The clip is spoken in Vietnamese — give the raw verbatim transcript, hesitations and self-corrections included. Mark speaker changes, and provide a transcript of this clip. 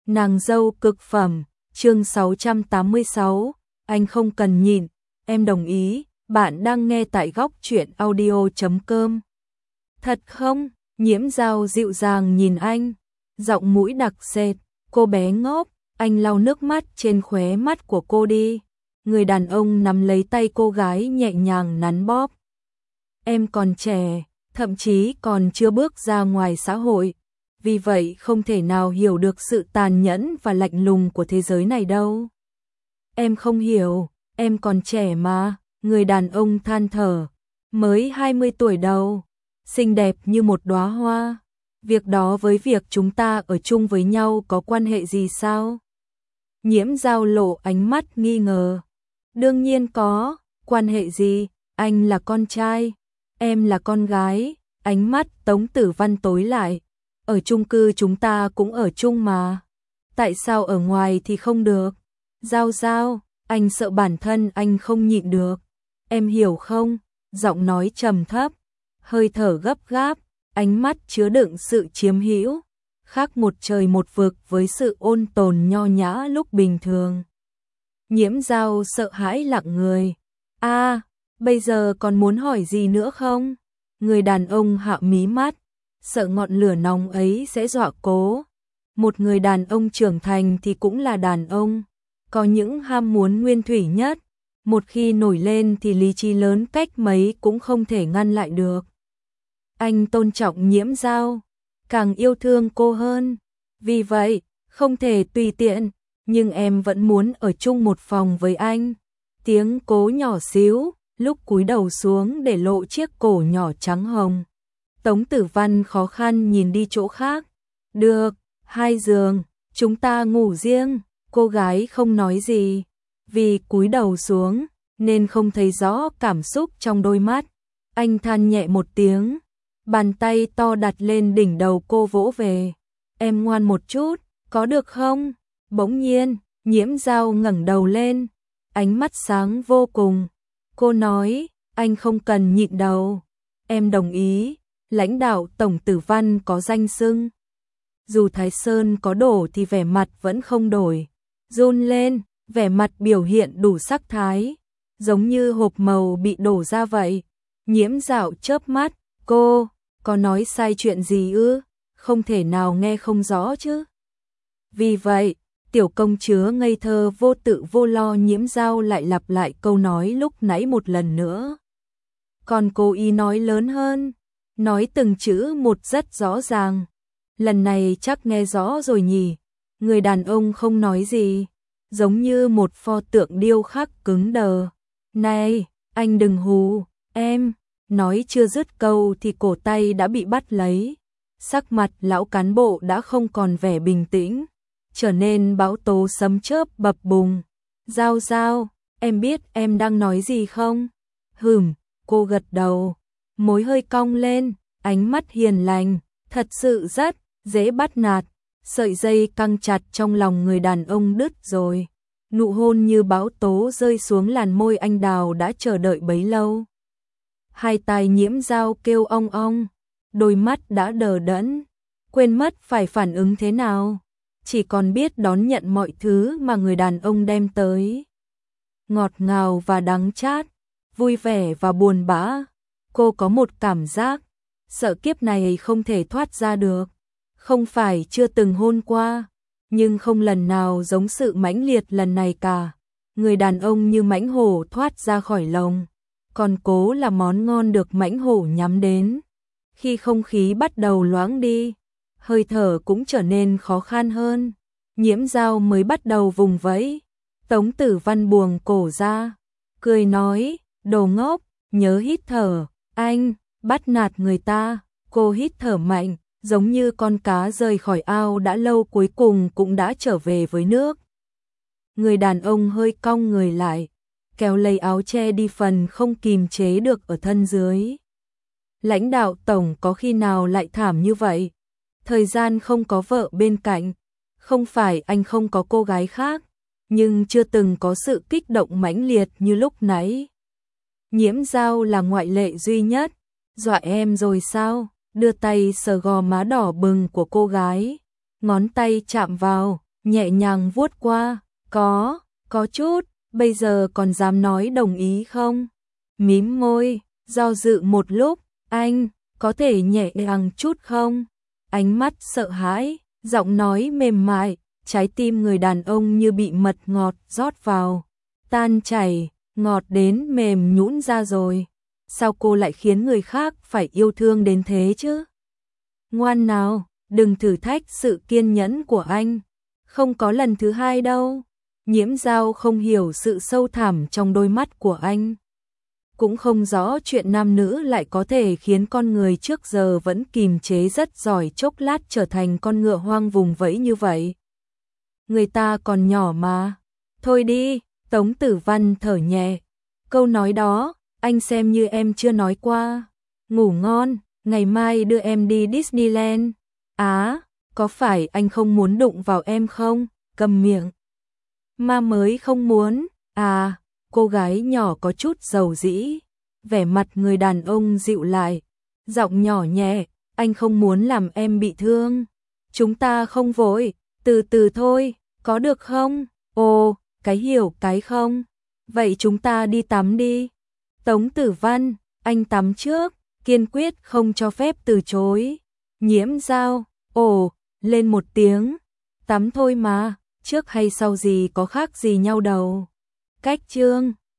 Speaker 1: Nàng dâu cực phẩm, chương sáu trăm tám mươi sáu, anh không cần nhịn, em đồng ý, bạn đang nghe tại góc truyện audio chấm com. Thật không? Nhiễm Dao dịu dàng nhìn anh, giọng mũi đặc sệt, cô bé ngốc, anh lau nước mắt trên khóe mắt của cô đi. Người đàn ông nắm lấy tay cô gái nhẹ nhàng nắn bóp. Em còn trẻ, thậm chí còn chưa bước ra ngoài xã hội, vì vậy không thể nào hiểu được sự tàn nhẫn và lạnh lùng của thế giới này đâu. Em không hiểu, em còn trẻ mà, người đàn ông than thở, mới hai mươi tuổi đầu, xinh đẹp như một đóa hoa. Việc đó với việc chúng ta ở chung với nhau có quan hệ gì sao? Nhiễm Dao lộ ánh mắt nghi ngờ. Đương nhiên có, quan hệ gì, anh là con trai, em là con gái. Ánh mắt Tống Tử Văn tối lại. Ở chung cư chúng ta cũng ở chung mà. Tại sao ở ngoài thì không được? Dao Dao, anh sợ bản thân anh không nhịn được. Em hiểu không? Giọng nói trầm thấp, hơi thở gấp gáp, ánh mắt chứa đựng sự chiếm hữu, khác một trời một vực với sự ôn tồn nho nhã lúc bình thường. Nhiễm Dao sợ hãi lặng người. A, à, bây giờ còn muốn hỏi gì nữa không? Người đàn ông hạ mí mắt, sợ ngọn lửa nóng ấy sẽ dọa cố. Một người đàn ông trưởng thành thì cũng là đàn ông, có những ham muốn nguyên thủy nhất, một khi nổi lên thì lý trí lớn cách mấy cũng không thể ngăn lại được. Anh tôn trọng Nhiễm Dao, càng yêu thương cô hơn, vì vậy không thể tùy tiện, nhưng em vẫn muốn ở chung một phòng với anh. Tiếng Cố nhỏ xíu, lúc cúi đầu xuống để lộ chiếc cổ nhỏ trắng hồng. Tống Tử Văn khó khăn nhìn đi chỗ khác. Được, hai giường, chúng ta ngủ riêng. Cô gái không nói gì, vì cúi đầu xuống nên không thấy rõ cảm xúc trong đôi mắt. Anh than nhẹ một tiếng, bàn tay to đặt lên đỉnh đầu cô vỗ về. Em ngoan một chút, có được không? Bỗng nhiên, Nhiễm Dao ngẩng đầu lên, ánh mắt sáng vô cùng. Cô nói, anh không cần nhịn đầu. Em đồng ý, lãnh đạo Tổng Tử Văn có danh xưng. Dù Thái Sơn có đổ thì vẻ mặt vẫn không đổi. Run lên, vẻ mặt biểu hiện đủ sắc thái, giống như hộp màu bị đổ ra vậy. Nhiễm Dao chớp mắt, cô, có nói sai chuyện gì ư? Không thể nào nghe không rõ chứ. Vì vậy, tiểu công chúa ngây thơ vô tự vô lo Nhiễm Dao lại lặp lại câu nói lúc nãy một lần nữa. Còn cô y nói lớn hơn, nói từng chữ một rất rõ ràng. Lần này chắc nghe rõ rồi nhỉ. Người đàn ông không nói gì, giống như một pho tượng điêu khắc cứng đờ. Này, anh đừng hù, em. Nói chưa dứt câu thì cổ tay đã bị bắt lấy. Sắc mặt lão cán bộ đã không còn vẻ bình tĩnh, trở nên bão tố sấm chớp bập bùng. Dao Dao, em biết em đang nói gì không? Hừm, cô gật đầu, môi hơi cong lên, ánh mắt hiền lành, thật sự rất dễ bắt nạt. Sợi dây căng chặt trong lòng người đàn ông đứt rồi. Nụ hôn như bão tố rơi xuống làn môi anh đào đã chờ đợi bấy lâu. Hai tai Nhiễm Dao kêu ong ong, đôi mắt đã đờ đẫn, quên mất phải phản ứng thế nào, chỉ còn biết đón nhận mọi thứ mà người đàn ông đem tới. Ngọt ngào và đắng chát, vui vẻ và buồn bã. Cô có một cảm giác, sợ kiếp này không thể thoát ra được. Không phải chưa từng hôn qua, nhưng không lần nào giống sự mãnh liệt lần này cả. Người đàn ông như mãnh hổ thoát ra khỏi lồng, còn Cố là món ngon được mãnh hổ nhắm đến. Khi không khí bắt đầu loãng đi, hơi thở cũng trở nên khó khăn hơn. Nhiễm Dao mới bắt đầu vùng vẫy. Tống Tử Văn buông cổ ra, cười nói, đồ ngốc, nhớ hít thở, anh, bắt nạt người ta. Cô hít thở mạnh, giống như con cá rời khỏi ao đã lâu cuối cùng cũng đã trở về với nước. Người đàn ông hơi cong người lại, kéo lấy áo che đi phần không kìm chế được ở thân dưới. Lãnh đạo tổng có khi nào lại thảm như vậy? Thời gian không có vợ bên cạnh, không phải anh không có cô gái khác, nhưng chưa từng có sự kích động mãnh liệt như lúc nãy. Nhiễm Dao là ngoại lệ duy nhất. Dọa em rồi sao? Đưa tay sờ gò má đỏ bừng của cô gái, ngón tay chạm vào, nhẹ nhàng vuốt qua, có, có chút, bây giờ còn dám nói đồng ý không? Mím môi, do dự một lúc, anh, có thể nhẹ nhàng chút không? Ánh mắt sợ hãi, giọng nói mềm mại, trái tim người đàn ông như bị mật ngọt rót vào, tan chảy, ngọt đến mềm nhũn ra rồi. Sao cô lại khiến người khác phải yêu thương đến thế chứ? Ngoan nào, đừng thử thách sự kiên nhẫn của anh. Không có lần thứ hai đâu. Nhiễm Dao không hiểu sự sâu thẳm trong đôi mắt của anh. Cũng không rõ chuyện nam nữ lại có thể khiến con người trước giờ vẫn kìm chế rất giỏi chốc lát trở thành con ngựa hoang vùng vẫy như vậy. Người ta còn nhỏ mà. Thôi đi, Tống Tử Văn thở nhẹ. Câu nói đó, anh xem như em chưa nói qua. Ngủ ngon, ngày mai đưa em đi Disneyland. Á, có phải anh không muốn đụng vào em không? Cầm miệng. Ma mới không muốn. À, cô gái nhỏ có chút dầu dĩ. Vẻ mặt người đàn ông dịu lại. Giọng nhỏ nhẹ, anh không muốn làm em bị thương. Chúng ta không vội, từ từ thôi, có được không? Ồ, cái hiểu cái không. Vậy chúng ta đi tắm đi. Tống Tử Văn, anh tắm trước, kiên quyết không cho phép từ chối. Nhiễm Dao, ồ, lên một tiếng. Tắm thôi mà, trước hay sau gì có khác gì nhau đâu. Cách chương